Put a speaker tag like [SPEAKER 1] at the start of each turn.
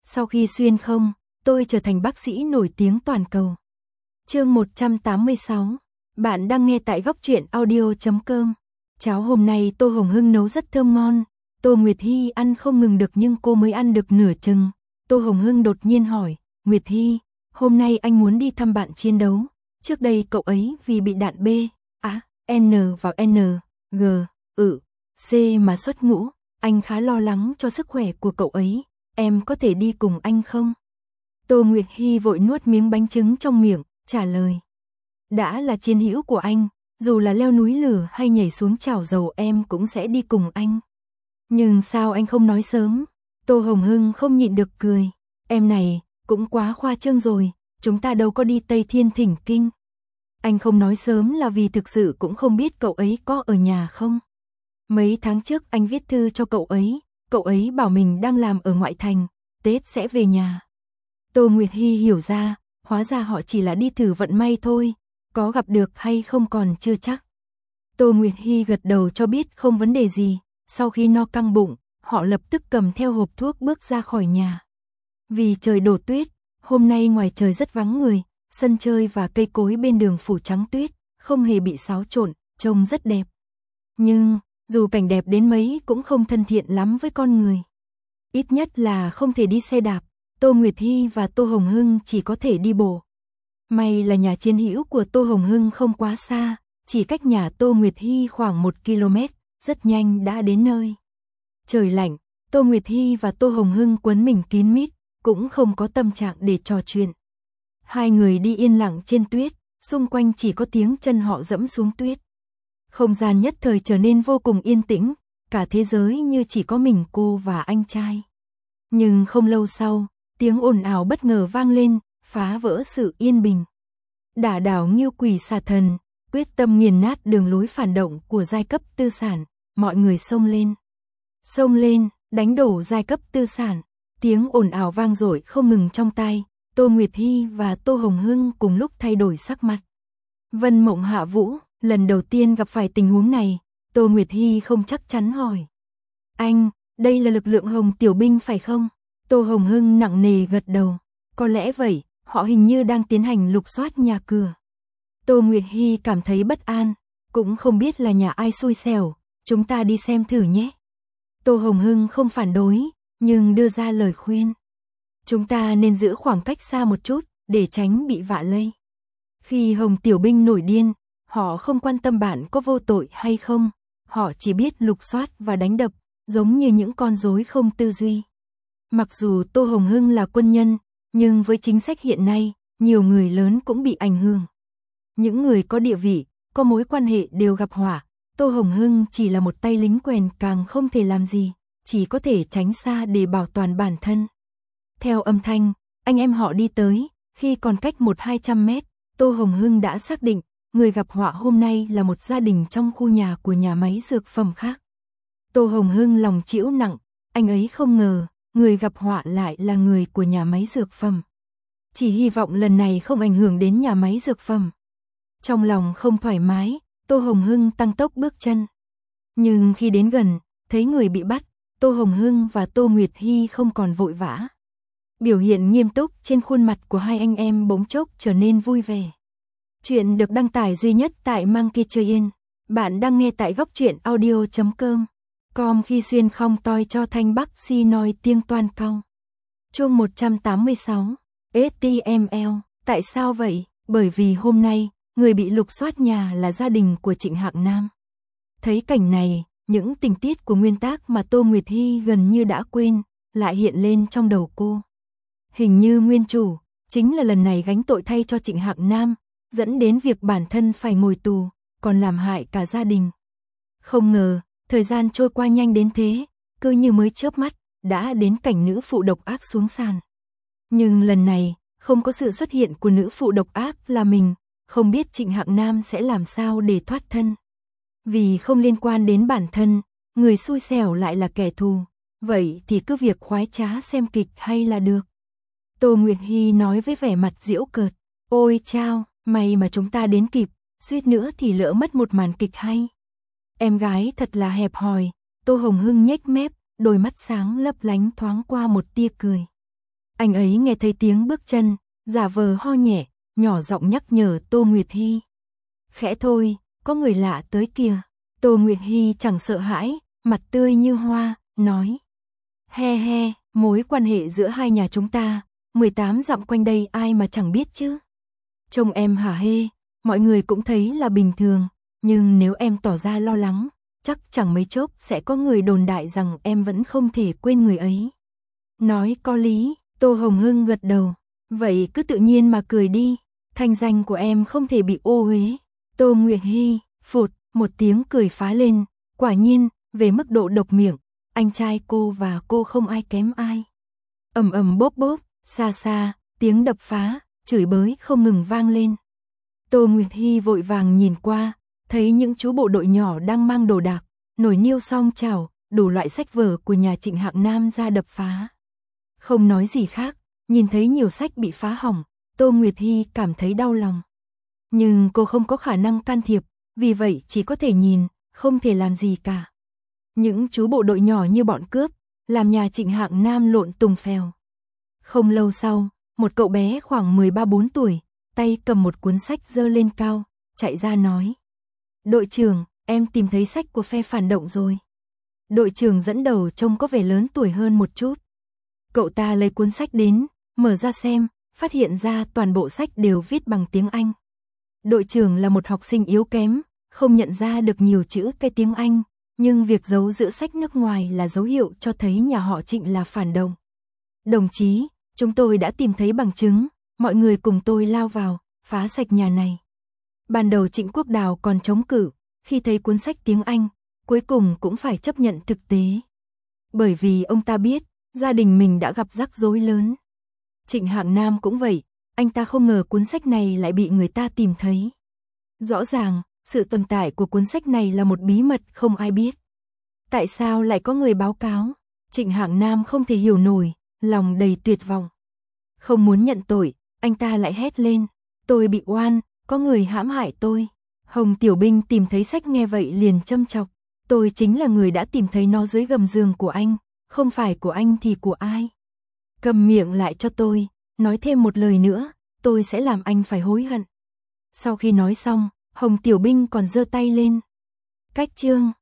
[SPEAKER 1] Sau khi xuyên không, tôi trở thành bác sĩ nổi tiếng toàn cầu. Chương 186. Bạn đang nghe tại góc truyện audio.com. Cháo hôm nay Tô Hồng Hưng nấu rất thơm ngon. Tô Nguyệt Hy ăn không ngừng được nhưng cô mới ăn được nửa chừng. Tô Hồng Hưng đột nhiên hỏi, Nguyệt Hy, hôm nay anh muốn đi thăm bạn chiến đấu. Trước đây cậu ấy vì bị đạn B, N vào N, G, C mà xuất ngũ. Anh khá lo lắng cho sức khỏe của cậu ấy. Em có thể đi cùng anh không? Tô Nguyệt Hy vội nuốt miếng bánh trứng trong miệng, trả lời. Đã là chiến hữu của anh, dù là leo núi lửa hay nhảy xuống chảo dầu em cũng sẽ đi cùng anh. Nhưng sao anh không nói sớm? Tô Hồng Hưng không nhịn được cười. Em này, cũng quá khoa trương rồi, chúng ta đâu có đi Tây Thiên Thỉnh Kinh. Anh không nói sớm là vì thực sự cũng không biết cậu ấy có ở nhà không. Mấy tháng trước anh viết thư cho cậu ấy bảo mình đang làm ở ngoại thành, Tết sẽ về nhà. Tô Nguyệt Hy hiểu ra, hóa ra họ chỉ là đi thử vận may thôi, có gặp được hay không còn chưa chắc. Tô Nguyệt Hy gật đầu cho biết không vấn đề gì, sau khi no căng bụng, họ lập tức cầm theo hộp thuốc bước ra khỏi nhà. Vì trời đổ tuyết, hôm nay ngoài trời rất vắng người, sân chơi và cây cối bên đường phủ trắng tuyết, không hề bị xáo trộn, trông rất đẹp. Nhưng, dù cảnh đẹp đến mấy cũng không thân thiện lắm với con người. Ít nhất là không thể đi xe đạp, Tô Nguyệt Hy và Tô Hồng Hưng chỉ có thể đi bộ. May là nhà chiến hữu của Tô Hồng Hưng không quá xa, chỉ cách nhà Tô Nguyệt Hy khoảng 1 km, rất nhanh đã đến nơi. Trời lạnh, Tô Nguyệt Hy và Tô Hồng Hưng quấn mình kín mít, cũng không có tâm trạng để trò chuyện. Hai người đi yên lặng trên tuyết, xung quanh chỉ có tiếng chân họ dẫm xuống tuyết. Không gian nhất thời trở nên vô cùng yên tĩnh, cả thế giới như chỉ có mình cô và anh trai. Nhưng không lâu sau, tiếng ồn ào bất ngờ vang lên, phá vỡ sự yên bình. Đả đảo Ngưu Quỷ Xà Thần, quyết tâm nghiền nát đường lối phản động của giai cấp tư sản, mọi người xông lên. Xông lên, đánh đổ giai cấp tư sản, tiếng ồn ào vang dội không ngừng trong tai, Tô Nguyệt Hy và Tô Hồng Hưng cùng lúc thay đổi sắc mặt. Vân Mộng Hạ Vũ, lần đầu tiên gặp phải tình huống này, Tô Nguyệt Hy không chắc chắn hỏi. Anh, đây là lực lượng Hồng Tiểu Binh phải không? Tô Hồng Hưng nặng nề gật đầu. Có lẽ vậy, họ hình như đang tiến hành lục soát nhà cửa. Tô Nguyệt Hy cảm thấy bất an, cũng không biết là nhà ai xui xẻo, chúng ta đi xem thử nhé. Tô Hồng Hưng không phản đối, nhưng đưa ra lời khuyên. Chúng ta nên giữ khoảng cách xa một chút, để tránh bị vạ lây. Khi Hồng Tiểu Binh nổi điên, họ không quan tâm bạn có vô tội hay không, họ chỉ biết lục soát và đánh đập, giống như những con rối không tư duy. Mặc dù Tô Hồng Hưng là quân nhân, nhưng với chính sách hiện nay, nhiều người lớn cũng bị ảnh hưởng. Những người có địa vị, có mối quan hệ đều gặp họa. Tô Hồng Hưng chỉ là một tay lính quèn càng không thể làm gì, chỉ có thể tránh xa để bảo toàn bản thân. Theo âm thanh, anh em họ đi tới, khi còn cách 100-200 mét, Tô Hồng Hưng đã xác định, người gặp họa hôm nay là một gia đình trong khu nhà của nhà máy dược phẩm khác. Tô Hồng Hưng lòng trĩu nặng, anh ấy không ngờ, người gặp họa lại là người của nhà máy dược phẩm. Chỉ hy vọng lần này không ảnh hưởng đến nhà máy dược phẩm. Trong lòng không thoải mái, Tô Hồng Hưng tăng tốc bước chân. Nhưng khi đến gần, thấy người bị bắt, Tô Hồng Hưng và Tô Nguyệt Hy không còn vội vã. Biểu hiện nghiêm túc trên khuôn mặt của hai anh em bỗng chốc trở nên vui vẻ. Chuyện được đăng tải duy nhất tại Monkey Chơi Yên. Bạn đang nghe tại góc truyện audio.com khi xuyên không toi cho thanh bắc si nói tiếng toan cao. Chương 186. HTML. Tại sao vậy? Bởi vì hôm nay, người bị lục soát nhà là gia đình của Trịnh Hạng Nam. Thấy cảnh này, những tình tiết của nguyên tác mà Tô Nguyệt Hy gần như đã quên, lại hiện lên trong đầu cô. Hình như nguyên chủ, chính là lần này gánh tội thay cho Trịnh Hạng Nam, dẫn đến việc bản thân phải ngồi tù, còn làm hại cả gia đình. Không ngờ, thời gian trôi qua nhanh đến thế, cứ như mới chớp mắt, đã đến cảnh nữ phụ độc ác xuống sàn. Nhưng lần này, không có sự xuất hiện của nữ phụ độc ác là mình, không biết Trịnh Hạng Nam sẽ làm sao để thoát thân. Vì không liên quan đến bản thân, người xui xẻo lại là kẻ thù, vậy thì cứ việc khoái trá xem kịch hay là được. Tô Nguyệt Hy nói với vẻ mặt giễu cợt, ôi chao, may mà chúng ta đến kịp, suýt nữa thì lỡ mất một màn kịch hay. Em gái thật là hẹp hòi, Tô Hồng Hưng nhếch mép, đôi mắt sáng lấp lánh thoáng qua một tia cười. Anh ấy nghe thấy tiếng bước chân, giả vờ ho nhẹ, nhỏ giọng nhắc nhở Tô Nguyệt Hy. Khẽ thôi, có người lạ tới kìa. Tô Nguyệt Hy chẳng sợ hãi, mặt tươi như hoa, nói. He he, mối quan hệ giữa hai nhà chúng ta, 18 dặm quanh đây ai mà chẳng biết chứ. Trông em hả hê, mọi người cũng thấy là bình thường, nhưng nếu em tỏ ra lo lắng, chắc chẳng mấy chốc sẽ có người đồn đại rằng em vẫn không thể quên người ấy. Nói có lý, Tô Hồng Hưng gật đầu. Vậy cứ tự nhiên mà cười đi, thanh danh của em không thể bị ô uế. Tô Nguyệt Hy, phụt, một tiếng cười phá lên, quả nhiên, về mức độ độc miệng, anh trai cô và cô không ai kém ai. Ầm ầm bốp bốp, xa xa, tiếng đập phá, chửi bới không ngừng vang lên. Tô Nguyệt Hy vội vàng nhìn qua, thấy những chú bộ đội nhỏ đang mang đồ đạc, nồi niêu song chảo, đủ loại sách vở của nhà Trịnh Hạng Nam ra đập phá. Không nói gì khác, nhìn thấy nhiều sách bị phá hỏng, Tô Nguyệt Hy cảm thấy đau lòng. Nhưng cô không có khả năng can thiệp, vì vậy chỉ có thể nhìn, không thể làm gì cả. Những chú bộ đội nhỏ như bọn cướp, làm nhà Trịnh Hạng Nam lộn tùng phèo. Không lâu sau, một cậu bé khoảng 13-14 tuổi, tay cầm một cuốn sách giơ lên cao, chạy ra nói. Đội trưởng, em tìm thấy sách của phe phản động rồi. Đội trưởng dẫn đầu trông có vẻ lớn tuổi hơn một chút. Cậu ta lấy cuốn sách đến, mở ra xem, phát hiện ra toàn bộ sách đều viết bằng tiếng Anh. Đội trưởng là một học sinh yếu kém, không nhận ra được nhiều chữ cái tiếng Anh, nhưng việc giấu giữa sách nước ngoài là dấu hiệu cho thấy nhà họ Trịnh là phản động. Đồng chí, chúng tôi đã tìm thấy bằng chứng, mọi người cùng tôi lao vào, phá sạch nhà này. Ban đầu Trịnh Quốc Đào còn chống cự, khi thấy cuốn sách tiếng Anh, cuối cùng cũng phải chấp nhận thực tế. Bởi vì ông ta biết, gia đình mình đã gặp rắc rối lớn. Trịnh Hạng Nam cũng vậy, anh ta không ngờ cuốn sách này lại bị người ta tìm thấy. Rõ ràng, sự tồn tại của cuốn sách này là một bí mật không ai biết. Tại sao lại có người báo cáo? Trịnh Hạng Nam không thể hiểu nổi, lòng đầy tuyệt vọng. Không muốn nhận tội, anh ta lại hét lên. Tôi bị oan, có người hãm hại tôi. Hồng Tiểu Binh tìm thấy sách nghe vậy liền châm chọc. Tôi chính là người đã tìm thấy nó dưới gầm giường của anh, không phải của anh thì của ai? Cầm miệng lại cho tôi, nói thêm một lời nữa, tôi sẽ làm anh phải hối hận. Sau khi nói xong, Hồng Tiểu Binh còn giơ tay lên. Cách chương